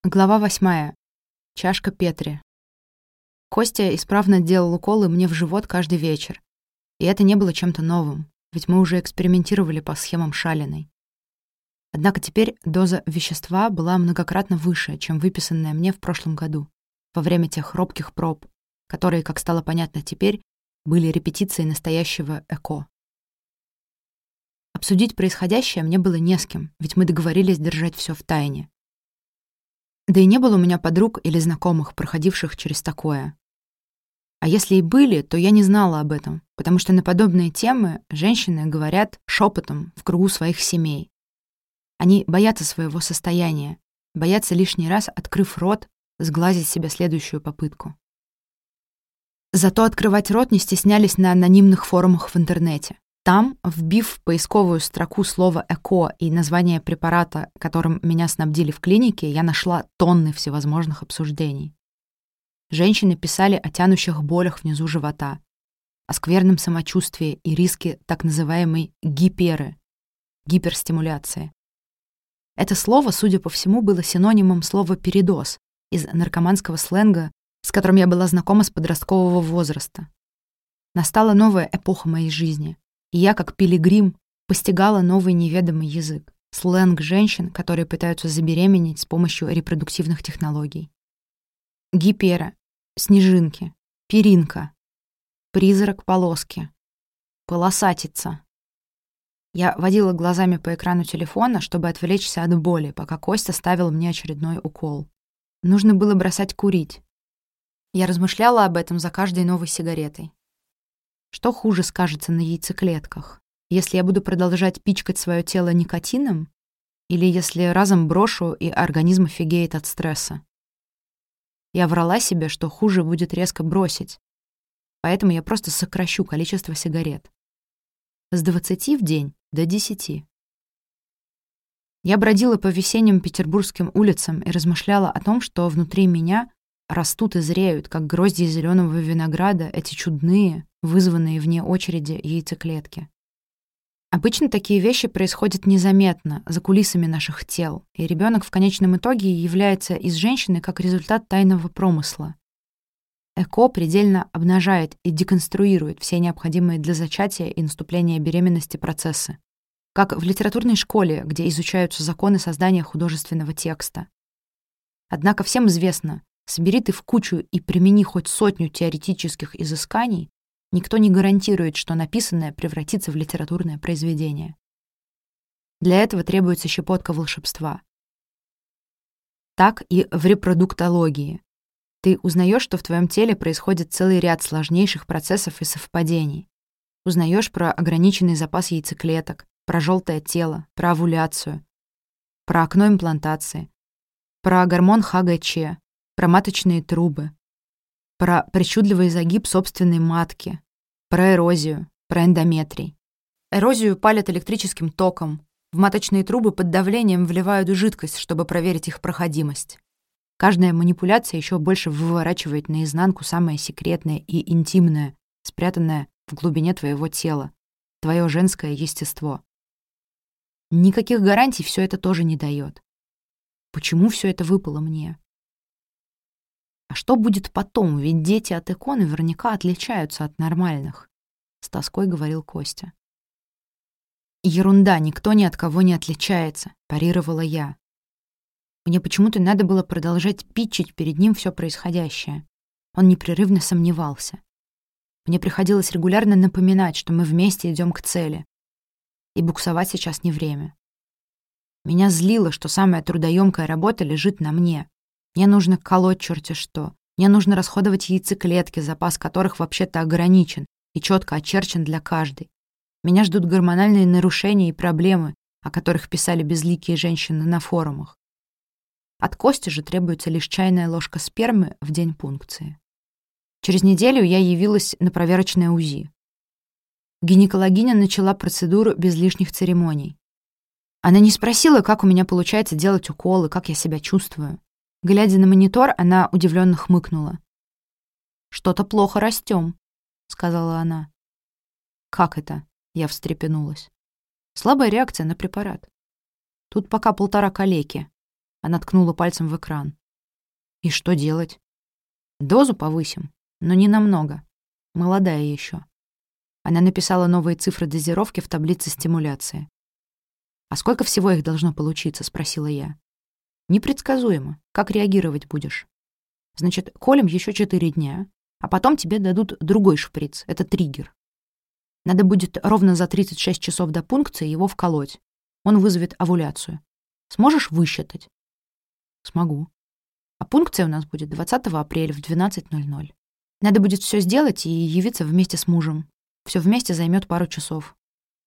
Глава 8. Чашка Петри. Костя исправно делал уколы мне в живот каждый вечер. И это не было чем-то новым, ведь мы уже экспериментировали по схемам Шалиной. Однако теперь доза вещества была многократно выше, чем выписанная мне в прошлом году, во время тех робких проб, которые, как стало понятно теперь, были репетицией настоящего ЭКО. Обсудить происходящее мне было не с кем, ведь мы договорились держать все в тайне. Да и не было у меня подруг или знакомых, проходивших через такое. А если и были, то я не знала об этом, потому что на подобные темы женщины говорят шепотом в кругу своих семей. Они боятся своего состояния, боятся лишний раз, открыв рот, сглазить себе следующую попытку. Зато открывать рот не стеснялись на анонимных форумах в интернете. Там, вбив в поисковую строку слово «ЭКО» и название препарата, которым меня снабдили в клинике, я нашла тонны всевозможных обсуждений. Женщины писали о тянущих болях внизу живота, о скверном самочувствии и риске так называемой гиперстимуляции. Это слово, судя по всему, было синонимом слова «передоз» из наркоманского сленга, с которым я была знакома с подросткового возраста. Настала новая эпоха моей жизни. И я, как пилигрим, постигала новый неведомый язык, сленг женщин, которые пытаются забеременеть с помощью репродуктивных технологий. Гипера, снежинки, перинка, призрак полоски, полосатица. Я водила глазами по экрану телефона, чтобы отвлечься от боли, пока Костя ставил мне очередной укол. Нужно было бросать курить. Я размышляла об этом за каждой новой сигаретой. Что хуже скажется на яйцеклетках? Если я буду продолжать пичкать свое тело никотином? Или если разом брошу, и организм офигеет от стресса? Я врала себе, что хуже будет резко бросить. Поэтому я просто сокращу количество сигарет. С 20 в день до 10. Я бродила по весенним петербургским улицам и размышляла о том, что внутри меня растут и зреют, как гроздья зеленого винограда, эти чудные, вызванные вне очереди яйцеклетки. Обычно такие вещи происходят незаметно, за кулисами наших тел, и ребенок в конечном итоге является из женщины как результат тайного промысла. ЭКО предельно обнажает и деконструирует все необходимые для зачатия и наступления беременности процессы. Как в литературной школе, где изучаются законы создания художественного текста. Однако всем известно, собери ты в кучу и примени хоть 100 теоретических изысканий, никто не гарантирует, что написанное превратится в литературное произведение. Для этого требуется щепотка волшебства. Так и в репродуктологии. Ты узнаешь, что в твоем теле происходит целый ряд сложнейших процессов и совпадений. Узнаешь про ограниченный запас яйцеклеток, про желтое тело, про овуляцию, про окно имплантации, про гормон ХГЧ, про маточные трубы, про причудливый загиб собственной матки, про эрозию, про эндометрий. Эрозию палят электрическим током, в маточные трубы под давлением вливают жидкость, чтобы проверить их проходимость. Каждая манипуляция еще больше выворачивает наизнанку самое секретное и интимное, спрятанное в глубине твоего тела, твое женское естество. Никаких гарантий все это тоже не дает. Почему все это выпало мне? А что будет потом? Ведь дети от ЭКО наверняка отличаются от нормальных, с тоской говорил Костя. Ерунда, никто ни от кого не отличается, парировала я. Мне почему-то надо было продолжать питчить перед ним все происходящее. Он непрерывно сомневался. Мне приходилось регулярно напоминать, что мы вместе идем к цели. И буксовать сейчас не время. Меня злило, что самая трудоемкая работа лежит на мне. Мне нужно колоть черти что. Мне нужно расходовать яйцеклетки, запас которых вообще-то ограничен и четко очерчен для каждой. Меня ждут гормональные нарушения и проблемы, о которых писали безликие женщины на форумах. От Кости же требуется лишь чайная ложка спермы в день пункции. Через неделю я явилась на проверочное УЗИ. Гинекологиня начала процедуру без лишних церемоний. Она не спросила, как у меня получается делать уколы, как я себя чувствую. Глядя на монитор, она удивленно хмыкнула. «Что-то плохо растем», — сказала она. «Как это?» — я встрепенулась. «Слабая реакция на препарат. Тут пока 1,5 калеки. Она ткнула пальцем в экран. И что делать? Дозу повысим, но не намного. Молодая еще. Она написала новые цифры дозировки в таблице стимуляции. «А сколько всего их должно получиться?» — спросила я. «Непредсказуемо. Как реагировать будешь?» «Значит, колем еще 4 дня, а потом тебе дадут другой шприц. Это триггер. Надо будет ровно за 36 часов до пункции его вколоть. Он вызовет овуляцию. Сможешь высчитать?» «Смогу. А пункция у нас будет 20 апреля в 12:00. Надо будет все сделать и явиться вместе с мужем. Все вместе займет пару часов».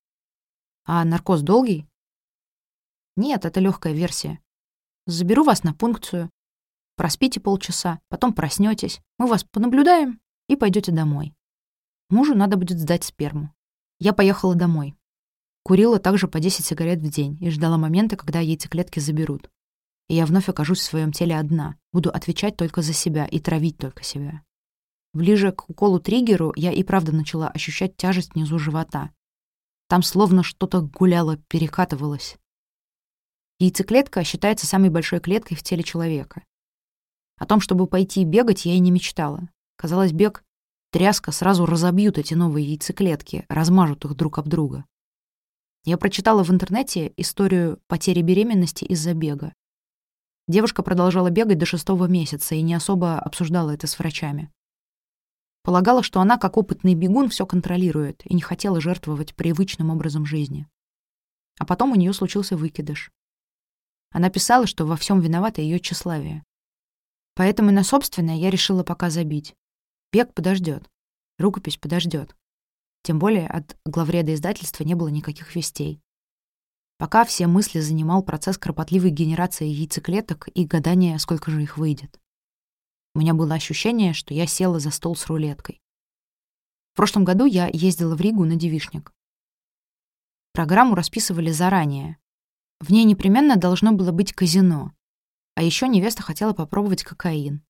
«А наркоз долгий?» «Нет, это легкая версия. Заберу вас на пункцию. Проспите полчаса, потом проснетесь. Мы вас понаблюдаем и пойдете домой. Мужу надо будет сдать сперму». Я поехала домой. Курила также по 10 сигарет в день и ждала момента, когда яйцеклетки заберут. И я вновь окажусь в своем теле одна, буду отвечать только за себя и травить только себя. Ближе к уколу-триггеру я и правда начала ощущать тяжесть внизу живота. Там словно что-то гуляло, перекатывалось. Яйцеклетка считается самой большой клеткой в теле человека. О том, чтобы пойти бегать, я и не мечтала. Казалось, бег, тряска сразу разобьют эти новые яйцеклетки, размажут их друг об друга. Я прочитала в интернете историю потери беременности из-за бега. Девушка продолжала бегать до 6-го месяца и не особо обсуждала это с врачами. Полагала, что она, как опытный бегун, все контролирует и не хотела жертвовать привычным образом жизни. А потом у нее случился выкидыш. Она писала, что во всем виновато ее тщеславие. Поэтому на собственное я решила пока забить. Бег подождет, рукопись подождет. Тем более от главреда издательства не было никаких вестей. Пока все мысли занимал процесс кропотливой генерации яйцеклеток и гадания, сколько же их выйдет. У меня было ощущение, что я села за стол с рулеткой. В прошлом году я ездила в Ригу на девичник. Программу расписывали заранее. В ней непременно должно было быть казино. А еще невеста хотела попробовать кокаин.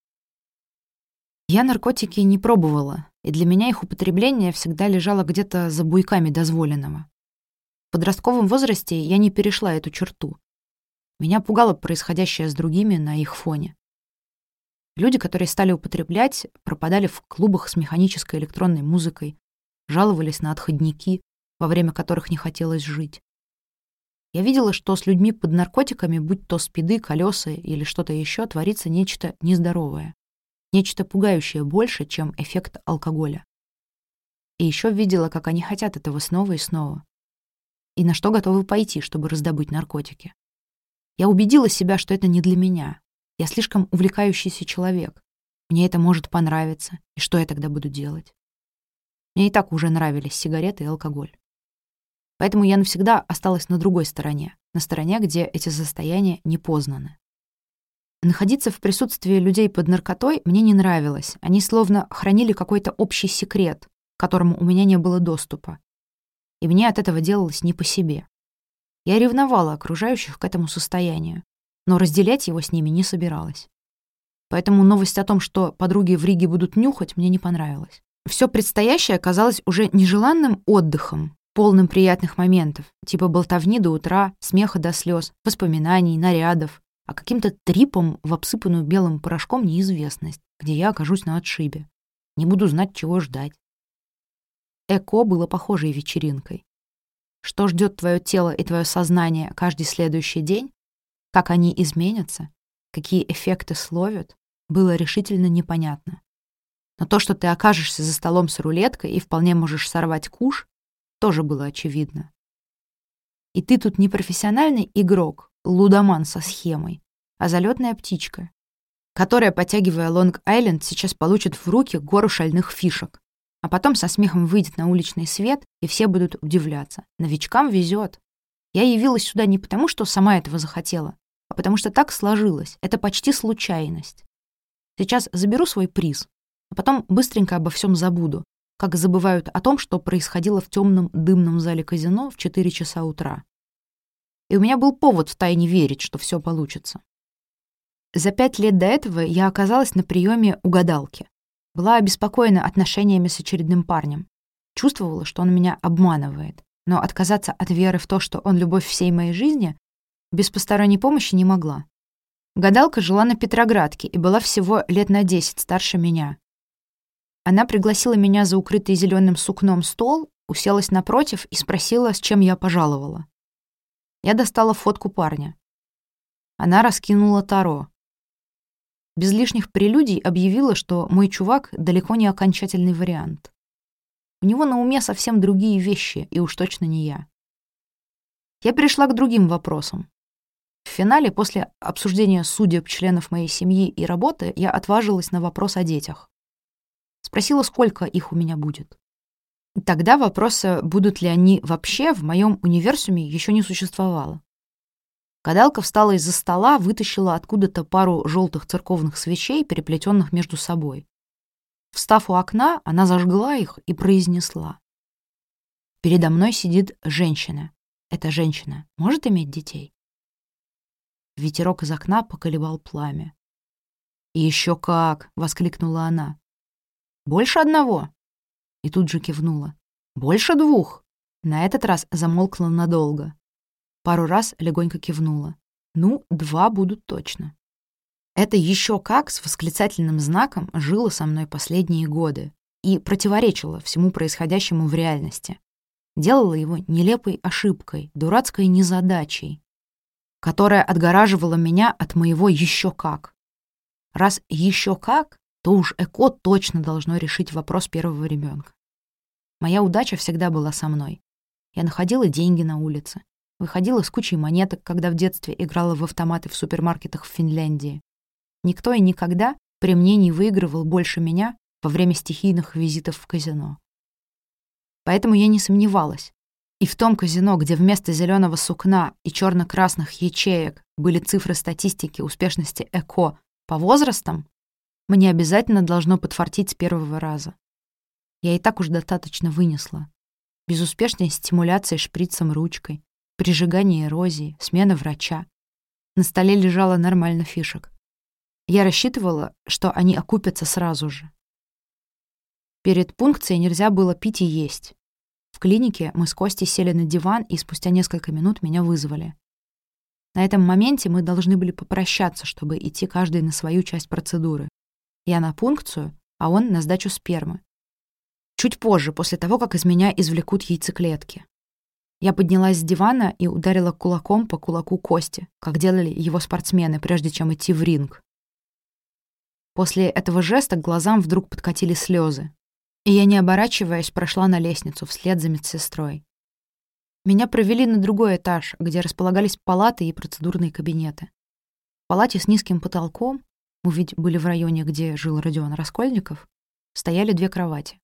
Я наркотики не пробовала, и для меня их употребление всегда лежало где-то за буйками дозволенного. В подростковом возрасте я не перешла эту черту. Меня пугало происходящее с другими на их фоне. Люди, которые стали употреблять, пропадали в клубах с механической электронной музыкой, жаловались на отходники, во время которых не хотелось жить. Я видела, что с людьми под наркотиками, будь то спиды, колеса или что-то еще, творится нечто нездоровое, нечто пугающее больше, чем эффект алкоголя. И еще видела, как они хотят этого снова и снова. И на что готовы пойти, чтобы раздобыть наркотики. Я убедила себя, что это не для меня. Я слишком увлекающийся человек. Мне это может понравиться. И что я тогда буду делать? Мне и так уже нравились сигареты и алкоголь. Поэтому я навсегда осталась на другой стороне, на стороне, где эти состояния не познаны. Находиться в присутствии людей под наркотой мне не нравилось. Они словно хранили какой-то общий секрет, к которому у меня не было доступа. И мне от этого делалось не по себе. Я ревновала окружающих к этому состоянию, но разделять его с ними не собиралась. Поэтому новость о том, что подруги в Риге будут нюхать, мне не понравилась. Все предстоящее оказалось уже нежеланным отдыхом, полным приятных моментов, типа болтовни до утра, смеха до слез, воспоминаний, нарядов, а каким-то трипом в обсыпанную белым порошком неизвестность, где я окажусь на отшибе. Не буду знать, чего ждать. ЭКО было похожей вечеринкой. Что ждет твое тело и твое сознание каждый следующий день, как они изменятся, какие эффекты словят, было решительно непонятно. Но то, что ты окажешься за столом с рулеткой и вполне можешь сорвать куш, тоже было очевидно. И ты тут не профессиональный игрок, лудоман со схемой, а залетная птичка, которая, подтягивая Лонг-Айленд, сейчас получит в руки гору шальных фишек, а потом со смехом выйдет на уличный свет, и все будут удивляться. Новичкам везет. Я явилась сюда не потому, что сама этого захотела, а потому что так сложилось. Это почти случайность. Сейчас заберу свой приз, а потом быстренько обо всем забуду, как забывают о том, что происходило в темном дымном зале казино в 4 часа утра. И у меня был повод втайне верить, что все получится. За 5 лет до этого я оказалась на приеме у гадалки. Была обеспокоена отношениями с очередным парнем. Чувствовала, что он меня обманывает. Но отказаться от веры в то, что он любовь всей моей жизни, без посторонней помощи не могла. Гадалка жила на Петроградке и была всего лет на 10 старше меня. Она пригласила меня за укрытый зеленым сукном стол, уселась напротив и спросила, с чем я пожаловала. Я достала фотку парня. Она раскинула таро. Без лишних прелюдий объявила, что мой чувак далеко не окончательный вариант. У него на уме совсем другие вещи, и уж точно не я. Я перешла к другим вопросам. В финале, после обсуждения судеб членов моей семьи и работы, я отважилась на вопрос о детях. Спросила, сколько их у меня будет. Тогда вопроса, будут ли они вообще, в моем универсуме еще не существовало. Гадалка встала из-за стола, вытащила откуда-то пару желтых церковных свечей, переплетенных между собой. Встав у окна, она зажгла их и произнесла: «Передо мной сидит женщина. Эта женщина может иметь детей?» Ветерок из окна поколебал пламя. «И еще как!» — воскликнула она. «Больше одного?» И тут же кивнула. «Больше двух?» На этот раз замолкла надолго. Пару раз легонько кивнула. «Ну, 2 будут точно». Это еще как с восклицательным знаком жило со мной последние годы и противоречило всему происходящему в реальности. Делало его нелепой ошибкой, дурацкой незадачей, которая отгораживала меня от моего «еще как». Раз «еще как», то уж ЭКО точно должно решить вопрос первого ребенка. Моя удача всегда была со мной. Я находила деньги на улице, выходила с кучей монеток, когда в детстве играла в автоматы в супермаркетах в Финляндии. Никто и никогда при мне не выигрывал больше меня во время стихийных визитов в казино. Поэтому я не сомневалась. И в том казино, где вместо зеленого сукна и черно-красных ячеек были цифры статистики успешности ЭКО по возрастам, мне обязательно должно подфартить с первого раза. Я и так уж достаточно вынесла. Безуспешная стимуляция шприцем ручкой, прижигание эрозии, смена врача. На столе лежало нормально фишек. Я рассчитывала, что они окупятся сразу же. Перед пункцией нельзя было пить и есть. В клинике мы с Костей сели на диван, и спустя несколько минут меня вызвали. На этом моменте мы должны были попрощаться, чтобы идти каждый на свою часть процедуры. Я на пункцию, а он на сдачу спермы. Чуть позже, после того, как из меня извлекут яйцеклетки. Я поднялась с дивана и ударила кулаком по кулаку Кости, как делали его спортсмены, прежде чем идти в ринг. После этого жеста к глазам вдруг подкатили слезы, и я, не оборачиваясь, прошла на лестницу вслед за медсестрой. Меня провели на другой этаж, где располагались палаты и процедурные кабинеты. В палате с низким потолком, мы ведь были в районе, где жил Родион Раскольников, стояли 2 кровати.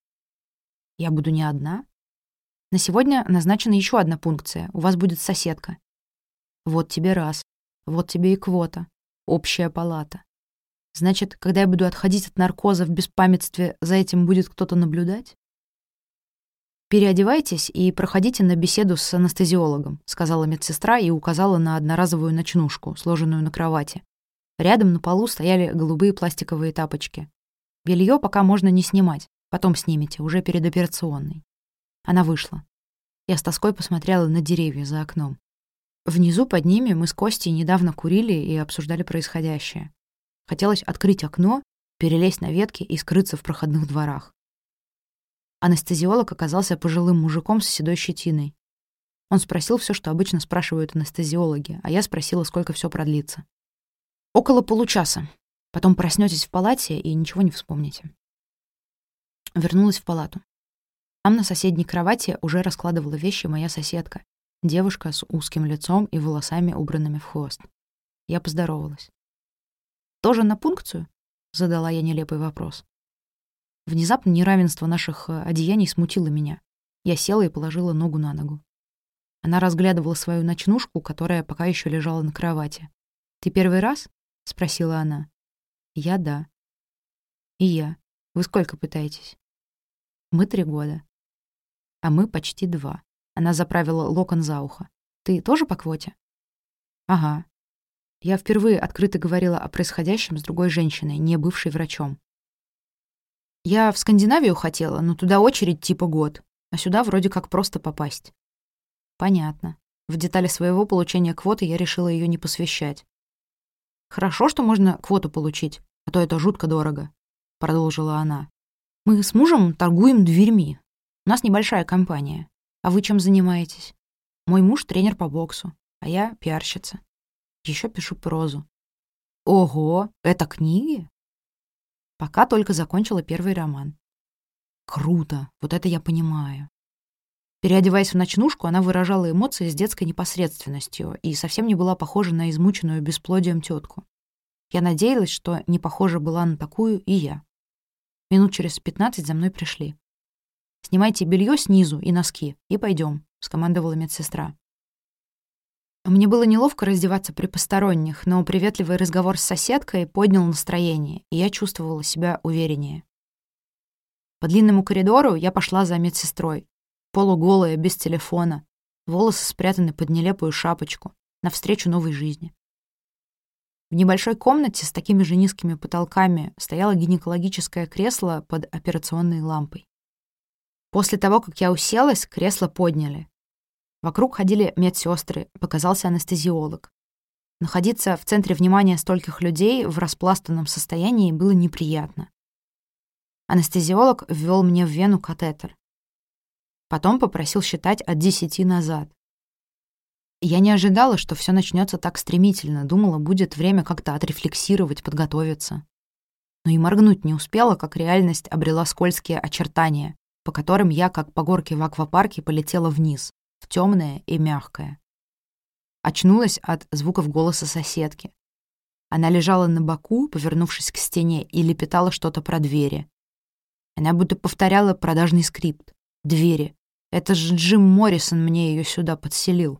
Я буду не одна. На сегодня назначена еще одна пункция. У вас будет соседка. Вот тебе раз. Вот тебе и квота. Общая палата. Значит, когда я буду отходить от наркоза в беспамятстве, за этим будет кто-то наблюдать? «Переодевайтесь и проходите на беседу с анестезиологом», — сказала медсестра и указала на одноразовую ночнушку, сложенную на кровати. Рядом на полу стояли голубые пластиковые тапочки. Белье пока можно не снимать, потом снимете, уже перед операционной. Она вышла. Я с тоской посмотрела на деревья за окном. Внизу под ними мы с Костей недавно курили и обсуждали происходящее. Хотелось открыть окно, перелезть на ветки и скрыться в проходных дворах. Анестезиолог оказался пожилым мужиком с седой щетиной. Он спросил все, что обычно спрашивают анестезиологи, а я спросила, сколько все продлится. Около получаса. Потом проснётесь в палате и ничего не вспомните. Вернулась в палату. Там на соседней кровати уже раскладывала вещи моя соседка, девушка с узким лицом и волосами, убранными в хвост. Я поздоровалась. «Тоже на пункцию?» — задала я нелепый вопрос. Внезапно неравенство наших одеяний смутило меня. Я села и положила ногу на ногу. Она разглядывала свою ночнушку, которая пока еще лежала на кровати. «Ты первый раз?» — спросила она. «Я — да». «И я. Вы сколько пытаетесь?» «Мы 3 года». «А мы почти 2». Она заправила локон за ухо. «Ты тоже по квоте?» «Ага». Я впервые открыто говорила о происходящем с другой женщиной, не бывшей врачом. Я в Скандинавию хотела, но туда очередь типа год, а сюда вроде как просто попасть. Понятно. В детали своего получения квоты я решила ее не посвящать. Хорошо, что можно квоту получить, а то это жутко дорого», — продолжила она. «Мы с мужем торгуем дверьми. У нас небольшая компания. А вы чем занимаетесь? Мой муж тренер по боксу, а я пиарщица. Еще пишу прозу». «Ого, это книги?» Пока только закончила первый роман. «Круто, вот это я понимаю». Переодеваясь в ночнушку, она выражала эмоции с детской непосредственностью и совсем не была похожа на измученную бесплодием тетку. Я надеялась, что не похожа была на такую и я. Минут через 15 за мной пришли. «Снимайте белье снизу и носки, и пойдем», — скомандовала медсестра. Мне было неловко раздеваться при посторонних, но приветливый разговор с соседкой поднял настроение, и я чувствовала себя увереннее. По длинному коридору я пошла за медсестрой, полуголая, без телефона, волосы спрятаны под нелепую шапочку, навстречу новой жизни. В небольшой комнате с такими же низкими потолками стояло гинекологическое кресло под операционной лампой. После того, как я уселась, кресло подняли. Вокруг ходили медсестры, показался анестезиолог. Находиться в центре внимания стольких людей в распластанном состоянии было неприятно. Анестезиолог ввел мне в вену катетер. Потом попросил считать от 10 назад. Я не ожидала, что все начнется так стремительно, думала, будет время как-то отрефлексировать, подготовиться. Но и моргнуть не успела, как реальность обрела скользкие очертания, по которым я, как по горке в аквапарке, полетела вниз, в темное и мягкое. Очнулась от звуков голоса соседки. Она лежала на боку, повернувшись к стене, и лепетала что-то про двери. Она будто повторяла продажный скрипт. «Двери. Это же Джим Моррисон мне ее сюда подселил».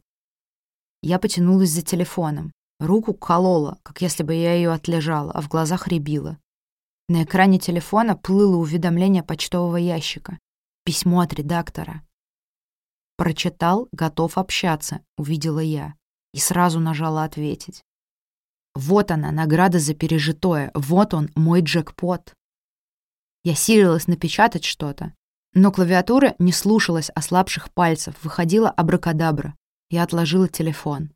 Я потянулась за телефоном. Руку колола, как если бы я ее отлежала, а в глазах рябило. На экране телефона плыло уведомление почтового ящика. Письмо от редактора. «Прочитал, готов общаться», — увидела я. И сразу нажала «Ответить». Вот она, награда за пережитое. Вот он, мой джекпот. Я силилась напечатать что-то, но клавиатура не слушалась ослабших пальцев, выходила абракадабра. Я отложила телефон.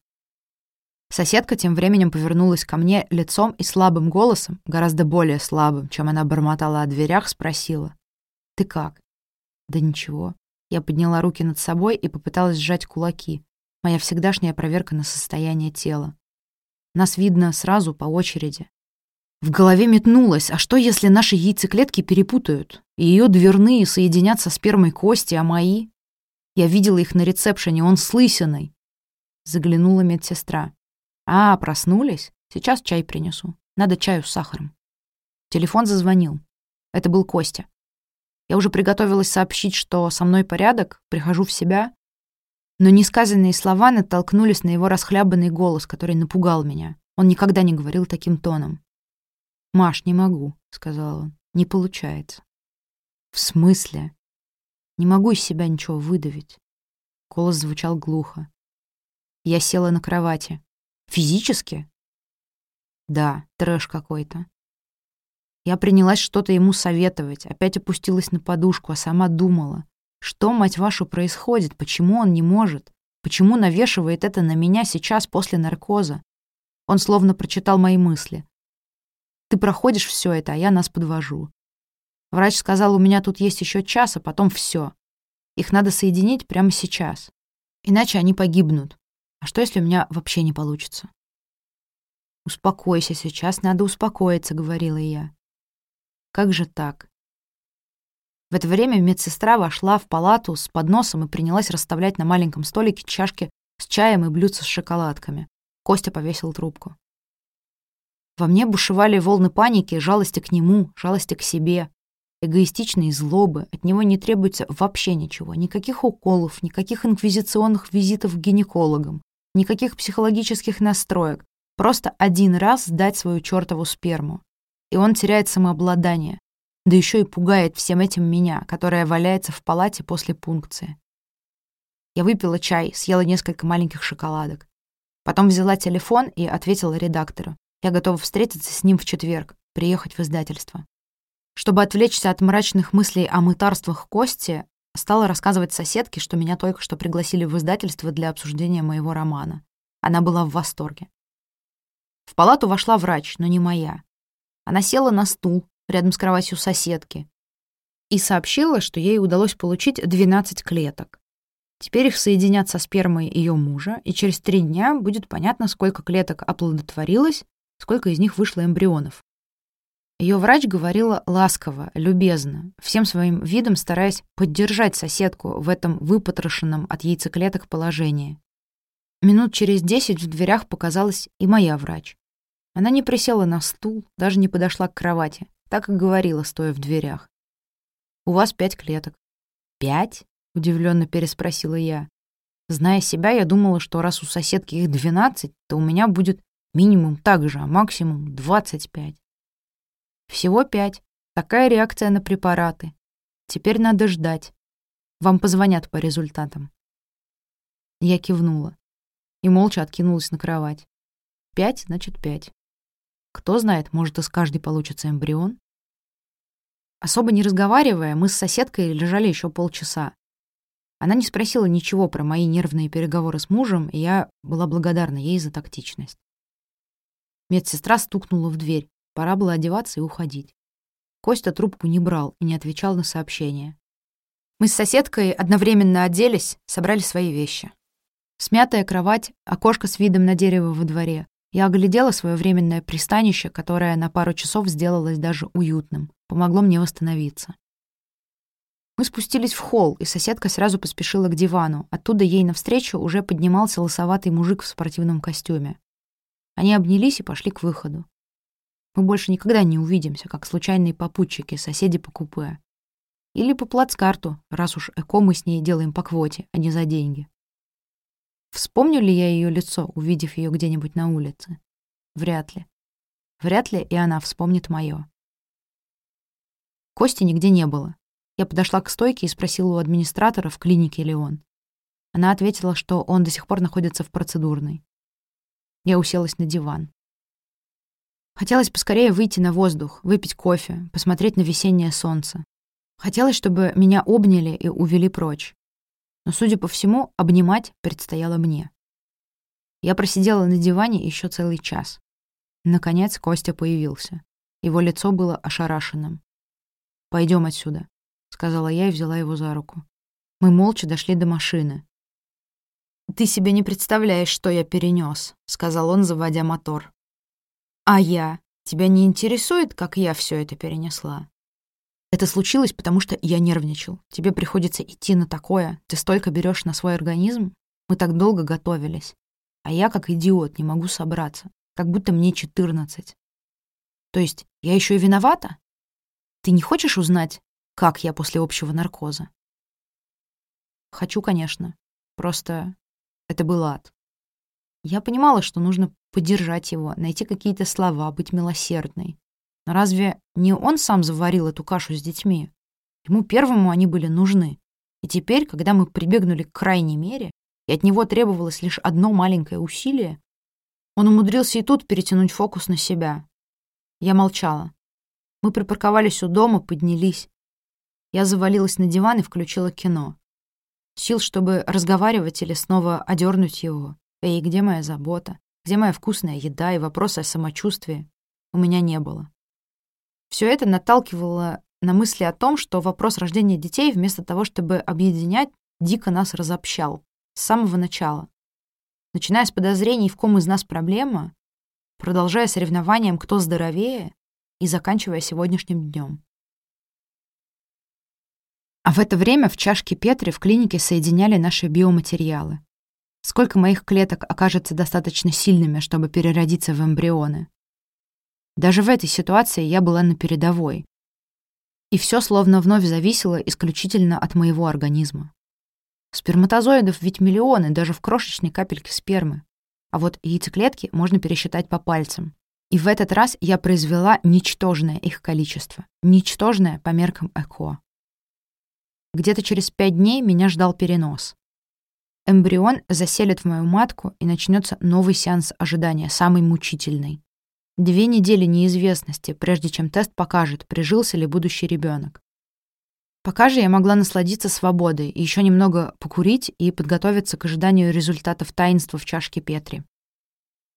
Соседка тем временем повернулась ко мне лицом и слабым голосом, гораздо более слабым, чем она бормотала о дверях, спросила: «Ты как?» «Да ничего». Я подняла руки над собой и попыталась сжать кулаки. Моя всегдашняя проверка на состояние тела. Нас видно сразу по очереди. В голове метнулось: а что, если наши яйцеклетки перепутают, и ее дверные соединятся со спермой Кости, а мои? Я видела их на ресепшене, он с лысиной. Заглянула медсестра. «А, проснулись? Сейчас чай принесу. Надо чаю с сахаром». Телефон зазвонил. Это был Костя. Я уже приготовилась сообщить, что со мной порядок, прихожу в себя, но несказанные слова натолкнулись на его расхлябанный голос, который напугал меня. Он никогда не говорил таким тоном. «Маш, не могу», — сказал он. «Не получается». «В смысле?» «Не могу из себя ничего выдавить». Голос звучал глухо. Я села на кровати. «Физически?» «Да, трэш какой-то». Я принялась что-то ему советовать, опять опустилась на подушку, а сама думала, что, мать вашу, происходит, почему он не может, почему навешивает это на меня сейчас после наркоза. Он словно прочитал мои мысли. «Ты проходишь все это, а я нас подвожу». Врач сказал, у меня тут есть еще час, а потом все. Их надо соединить прямо сейчас. Иначе они погибнут. А что, если у меня вообще не получится? «Успокойся, сейчас надо успокоиться», — говорила я. Как же так? В это время медсестра вошла в палату с подносом и принялась расставлять на маленьком столике чашки с чаем и блюдца с шоколадками. Костя повесил трубку. Во мне бушевали волны паники, жалости к нему, жалости к себе, эгоистичной злобы. От него не требуется вообще ничего. Никаких уколов, никаких инквизиционных визитов к гинекологам, никаких психологических настроек. Просто один раз сдать свою чёртову сперму. И он теряет самообладание. Да еще и пугает всем этим меня, которая валяется в палате после пункции. Я выпила чай, съела несколько маленьких шоколадок. Потом взяла телефон и ответила редактору. Я готова встретиться с ним в четверг, приехать в издательство. Чтобы отвлечься от мрачных мыслей о мытарствах Кости, стала рассказывать соседке, что меня только что пригласили в издательство для обсуждения моего романа. Она была в восторге. В палату вошла врач, но не моя. Она села на стул рядом с кроватью соседки и сообщила, что ей удалось получить 12 клеток. Теперь их соединят со спермой ее мужа, и через 3 дня будет понятно, сколько клеток оплодотворилось, сколько из них вышло эмбрионов. Ее врач говорила ласково, любезно, всем своим видом стараясь поддержать соседку в этом выпотрошенном от яйцеклеток положении. Минут через 10 в дверях показалась и моя врач. Она не присела на стул, даже не подошла к кровати, так и говорила, стоя в дверях. «У вас 5 клеток». «5?» — удивленно переспросила я. Зная себя, я думала, что раз у соседки их 12, то у меня будет минимум так же, а максимум 25. Всего 5. Такая реакция на препараты. Теперь надо ждать. Вам позвонят по результатам. Я кивнула и молча откинулась на кровать. 5 значит 5. Кто знает, может, из каждой получится эмбрион. Особо не разговаривая, мы с соседкой лежали еще полчаса. Она не спросила ничего про мои нервные переговоры с мужем, и я была благодарна ей за тактичность. Медсестра стукнула в дверь. Пора было одеваться и уходить. Костя трубку не брал и не отвечал на сообщения. Мы с соседкой одновременно оделись, собрали свои вещи. Смятая кровать, окошко с видом на дерево во дворе. Я оглядела свое временное пристанище, которое на пару часов сделалось даже уютным. Помогло мне восстановиться. Мы спустились в холл, и соседка сразу поспешила к дивану. Оттуда ей навстречу уже поднимался лысоватый мужик в спортивном костюме. Они обнялись и пошли к выходу. Мы больше никогда не увидимся, как случайные попутчики, соседи по купе. Или по плацкарту, раз уж эко мы с ней делаем по квоте, а не за деньги. Вспомню ли я ее лицо, увидев ее где-нибудь на улице? Вряд ли. Вряд ли и она вспомнит мое. Кости нигде не было. Я подошла к стойке и спросила у администратора, в клинике ли он. Она ответила, что он до сих пор находится в процедурной. Я уселась на диван. Хотелось поскорее выйти на воздух, выпить кофе, посмотреть на весеннее солнце. Хотелось, чтобы меня обняли и увели прочь. Но, судя по всему, обнимать предстояло мне. Я просидела на диване еще целый час. Наконец Костя появился. Его лицо было ошарашенным. «Пойдем отсюда», — сказала я и взяла его за руку. Мы молча дошли до машины. «Ты себе не представляешь, что я перенес», — сказал он, заводя мотор. «А я? Тебя не интересует, как я все это перенесла?» «Это случилось, потому что я нервничал. Тебе приходится идти на такое. Ты столько берешь на свой организм. Мы так долго готовились. А я, как идиот, не могу собраться. Как будто мне 14. То есть я еще и виновата? Ты не хочешь узнать, как я после общего наркоза?» «Хочу, конечно. Просто это был ад». Я понимала, что нужно поддержать его, найти какие-то слова, быть милосердной. Но разве не он сам заварил эту кашу с детьми? Ему первому они были нужны. И теперь, когда мы прибегнули к крайней мере, и от него требовалось лишь одно маленькое усилие, он умудрился и тут перетянуть фокус на себя. Я молчала. Мы припарковались у дома, поднялись. Я завалилась на диван и включила кино. Сил, чтобы разговаривать или снова одернуть его. «Эй, где моя забота? Где моя вкусная еда и вопросы о самочувствии?» У меня не было. Все это наталкивало на мысли о том, что вопрос рождения детей, вместо того, чтобы объединять, дико нас разобщал. С самого начала. Начиная с подозрений, в ком из нас проблема, продолжая соревнованием, кто здоровее, и заканчивая сегодняшним днем. А в это время в чашке Петри в клинике соединяли наши биоматериалы. Сколько моих клеток окажется достаточно сильными, чтобы переродиться в эмбрионы? Даже в этой ситуации я была на передовой. И все словно вновь зависело исключительно от моего организма. Сперматозоидов ведь миллионы, даже в крошечной капельке спермы. А вот яйцеклетки можно пересчитать по пальцам. И в этот раз я произвела ничтожное их количество. Ничтожное по меркам ЭКО. Где-то через 5 дней меня ждал перенос. Эмбрион заселит в мою матку, и начнется новый сеанс ожидания, самый мучительный. 2 недели неизвестности, прежде чем тест покажет, прижился ли будущий ребенок. Пока же я могла насладиться свободой и еще немного покурить и подготовиться к ожиданию результатов таинства в чашке Петри.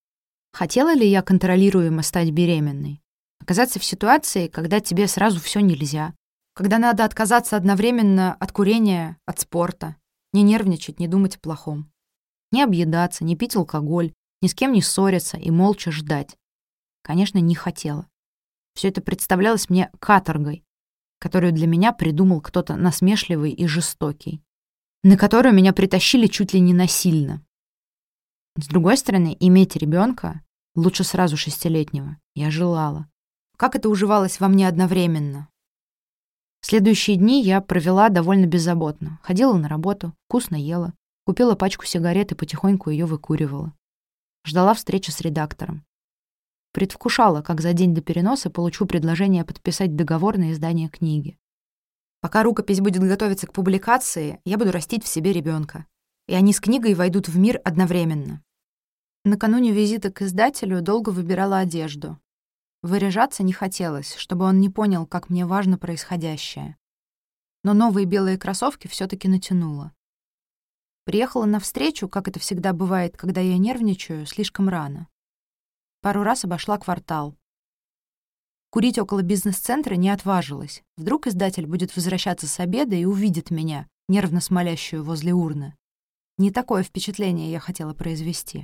Хотела ли я контролируемо стать беременной? Оказаться в ситуации, когда тебе сразу все нельзя, когда надо отказаться одновременно от курения, от спорта, не нервничать, не думать о плохом, не объедаться, не пить алкоголь, ни с кем не ссориться и молча ждать. Конечно, не хотела. Все это представлялось мне каторгой, которую для меня придумал кто-то насмешливый и жестокий, на которую меня притащили чуть ли не насильно. С другой стороны, иметь ребенка, лучше сразу 6-летнего, я желала. Как это уживалось во мне одновременно? Следующие дни я провела довольно беззаботно. Ходила на работу, вкусно ела, купила пачку сигарет и потихоньку ее выкуривала. Ждала встречи с редактором. Предвкушала, как за день до переноса получу предложение подписать договор на издание книги. Пока рукопись будет готовиться к публикации, я буду растить в себе ребенка, и они с книгой войдут в мир одновременно. Накануне визита к издателю долго выбирала одежду. Выряжаться не хотелось, чтобы он не понял, как мне важно происходящее. Но новые белые кроссовки все-таки натянула. Приехала навстречу, как это всегда бывает, когда я нервничаю, слишком рано. Пару раз обошла квартал. Курить около бизнес-центра не отважилась. Вдруг издатель будет возвращаться с обеда и увидит меня, нервно смолящую возле урны. Не такое впечатление я хотела произвести.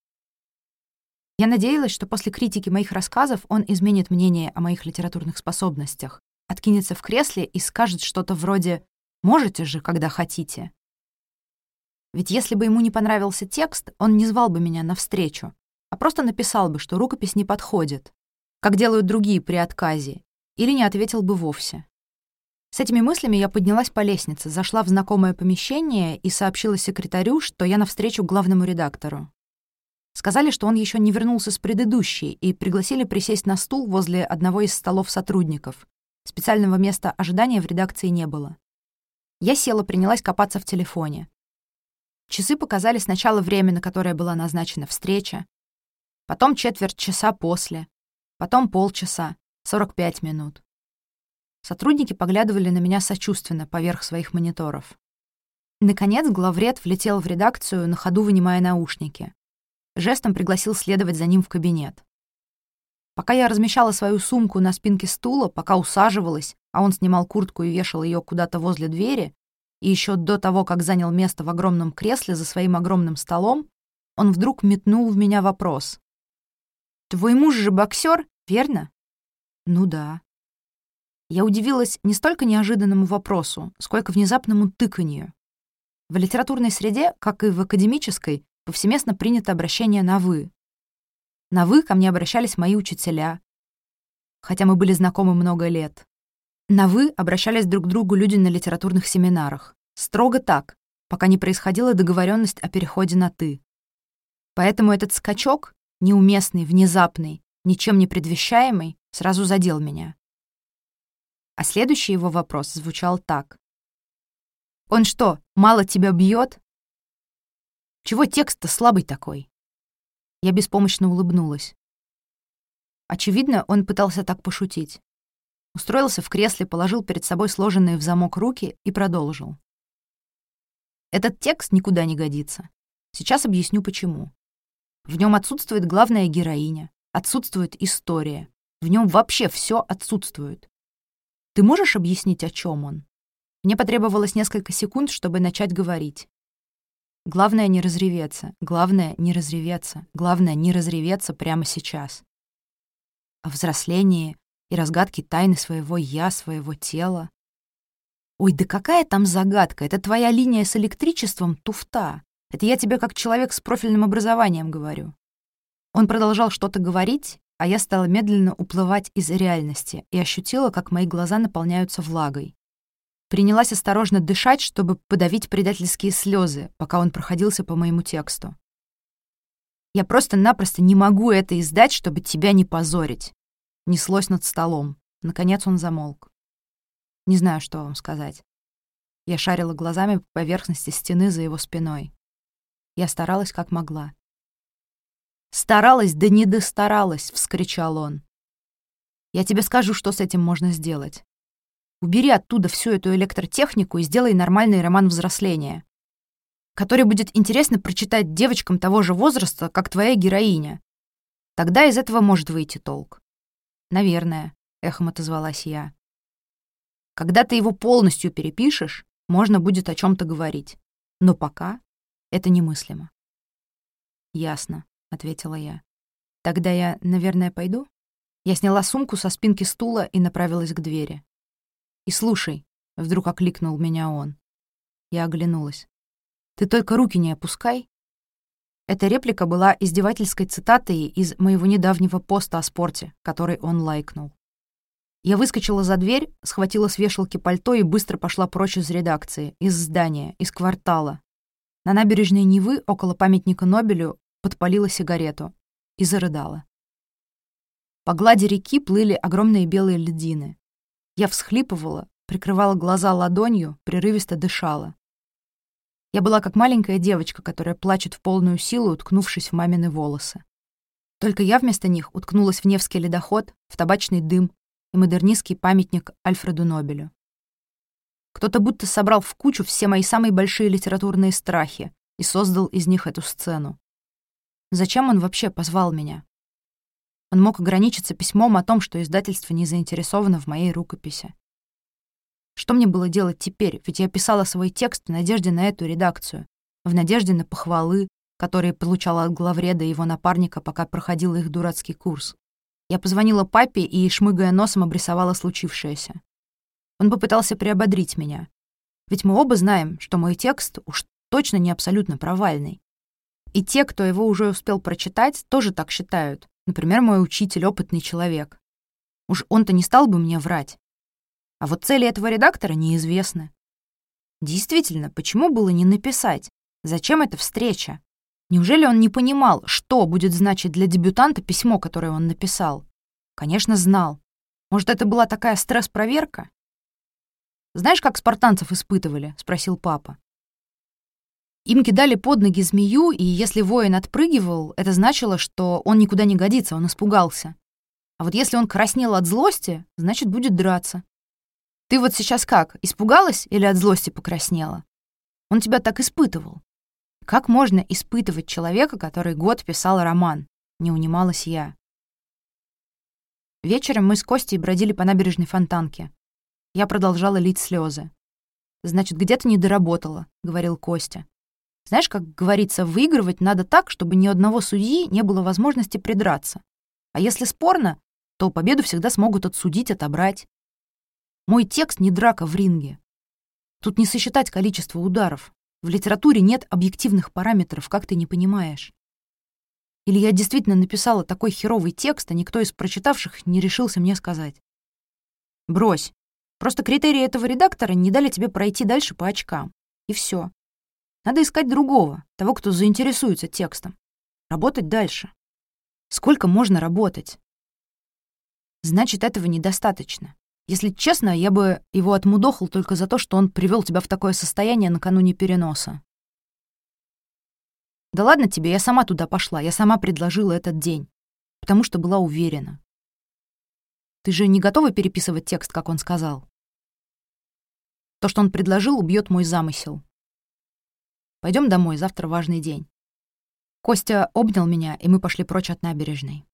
Я надеялась, что после критики моих рассказов он изменит мнение о моих литературных способностях, откинется в кресле и скажет что-то вроде «можете же, когда хотите». Ведь если бы ему не понравился текст, он не звал бы меня навстречу, а просто написал бы, что рукопись не подходит, как делают другие при отказе, или не ответил бы вовсе. С этими мыслями я поднялась по лестнице, зашла в знакомое помещение и сообщила секретарю, что я навстречу главному редактору. Сказали, что он еще не вернулся с предыдущей, и пригласили присесть на стул возле одного из столов сотрудников. Специального места ожидания в редакции не было. Я села, принялась копаться в телефоне. Часы показали сначала время, на которое была назначена встреча, потом четверть часа после, потом полчаса, 45 минут. Сотрудники поглядывали на меня сочувственно поверх своих мониторов. Наконец главред влетел в редакцию, на ходу вынимая наушники. Жестом пригласил следовать за ним в кабинет. Пока я размещала свою сумку на спинке стула, пока усаживалась, а он снимал куртку и вешал ее куда-то возле двери, и еще до того, как занял место в огромном кресле за своим огромным столом, он вдруг метнул в меня вопрос. «Твой муж же боксер, верно?» «Ну да». Я удивилась не столько неожиданному вопросу, сколько внезапному тыканью. В литературной среде, как и в академической, повсеместно принято обращение на «вы». На «вы» ко мне обращались мои учителя, хотя мы были знакомы много лет. На «вы» обращались друг к другу люди на литературных семинарах. Строго так, пока не происходила договоренность о переходе на «ты». Поэтому этот скачок, неуместный, внезапный, ничем не предвещаемый, сразу задел меня. А следующий его вопрос звучал так. «Он что, мало тебя бьет? Чего текст-то слабый такой?» Я беспомощно улыбнулась. Очевидно, он пытался так пошутить. Устроился в кресле, положил перед собой сложенные в замок руки и продолжил. Этот текст никуда не годится. Сейчас объясню, почему. В нем отсутствует главная героиня, отсутствует история. В нем вообще все отсутствует. Ты можешь объяснить, о чем он? Мне потребовалось несколько секунд, чтобы начать говорить. Главное не разреветься, главное не разреветься, главное не разреветься прямо сейчас. О взрослении и разгадке тайны своего «я», своего тела. Ой, да какая там загадка? Это твоя линия с электричеством — туфта. Это я тебе как человек с профильным образованием говорю. Он продолжал что-то говорить, а я стала медленно уплывать из реальности и ощутила, как мои глаза наполняются влагой. Принялась осторожно дышать, чтобы подавить предательские слезы, пока он проходился по моему тексту. «Я просто-напросто не могу это издать, чтобы тебя не позорить», — неслось над столом. Наконец он замолк. Не знаю, что вам сказать. Я шарила глазами по поверхности стены за его спиной. Я старалась, как могла. «Старалась, да не достаралась!» — вскричал он. «Я тебе скажу, что с этим можно сделать. Убери оттуда всю эту электротехнику и сделай нормальный роман взросления, который будет интересно прочитать девочкам того же возраста, как твоя героиня. Тогда из этого может выйти толк. Наверное, эхом отозвалась я. Когда ты его полностью перепишешь, можно будет о чем-то говорить. Но пока это немыслимо. Ясно, ответила я. Тогда я, наверное, пойду? Я сняла сумку со спинки стула и направилась к двери. И слушай, вдруг окликнул меня он. Я оглянулась. Ты только руки не опускай. Эта реплика была издевательской цитатой из моего недавнего поста о спорте, который он лайкнул. Я выскочила за дверь, схватила с вешалки пальто и быстро пошла прочь из редакции, из здания, из квартала. На набережной Невы, около памятника Нобелю, подпалила сигарету и зарыдала. По глади реки плыли огромные белые льдины. Я всхлипывала, прикрывала глаза ладонью, прерывисто дышала. Я была как маленькая девочка, которая плачет в полную силу, уткнувшись в мамины волосы. Только я вместо них уткнулась в Невский ледоход, в табачный дым и модернистский памятник Альфреду Нобелю. Кто-то будто собрал в кучу все мои самые большие литературные страхи и создал из них эту сцену. Зачем он вообще позвал меня? Он мог ограничиться письмом о том, что издательство не заинтересовано в моей рукописи. Что мне было делать теперь? Ведь я писала свой текст в надежде на эту редакцию, в надежде на похвалы, которые получала от главреда и его напарника, пока проходила их дурацкий курс. Я позвонила папе и, шмыгая носом, обрисовала случившееся. Он попытался приободрить меня. Ведь мы оба знаем, что мой текст уж точно не абсолютно провальный. И те, кто его уже успел прочитать, тоже так считают. Например, мой учитель, опытный человек. Уж он-то не стал бы мне врать. А вот цели этого редактора неизвестны. Действительно, почему было не написать? Зачем эта встреча? Неужели он не понимал, что будет значить для дебютанта письмо, которое он написал? Конечно, знал. Может, это была такая стресс-проверка? «Знаешь, как спартанцев испытывали?» — спросил папа. Им кидали под ноги змею, и если воин отпрыгивал, это значило, что он никуда не годится, он испугался. А вот если он краснел от злости, значит, будет драться. Ты вот сейчас как, испугалась или от злости покраснела? Он тебя так испытывал. Как можно испытывать человека, который год писал роман? Не унималась я. Вечером мы с Костей бродили по набережной Фонтанки. Я продолжала лить слезы. «Значит, где-то не доработала», — говорил Костя. «Знаешь, как говорится, выигрывать надо так, чтобы ни у одного судьи не было возможности придраться. А если спорно, то победу всегда смогут отсудить, отобрать. Мой текст не драка в ринге. Тут не сосчитать количество ударов. В литературе нет объективных параметров, как ты не понимаешь. Или я действительно написала такой херовый текст, а никто из прочитавших не решился мне сказать. Брось. Просто критерии этого редактора не дали тебе пройти дальше по очкам. И все. Надо искать другого, того, кто заинтересуется текстом. Работать дальше. Сколько можно работать? Значит, этого недостаточно. Если честно, я бы его отмудохал только за то, что он привел тебя в такое состояние накануне переноса. Да ладно тебе, я сама туда пошла, я сама предложила этот день, потому что была уверена. Ты же не готова переписывать текст, как он сказал? То, что он предложил, убьет мой замысел. Пойдем домой, завтра важный день. Костя обнял меня, и мы пошли прочь от набережной.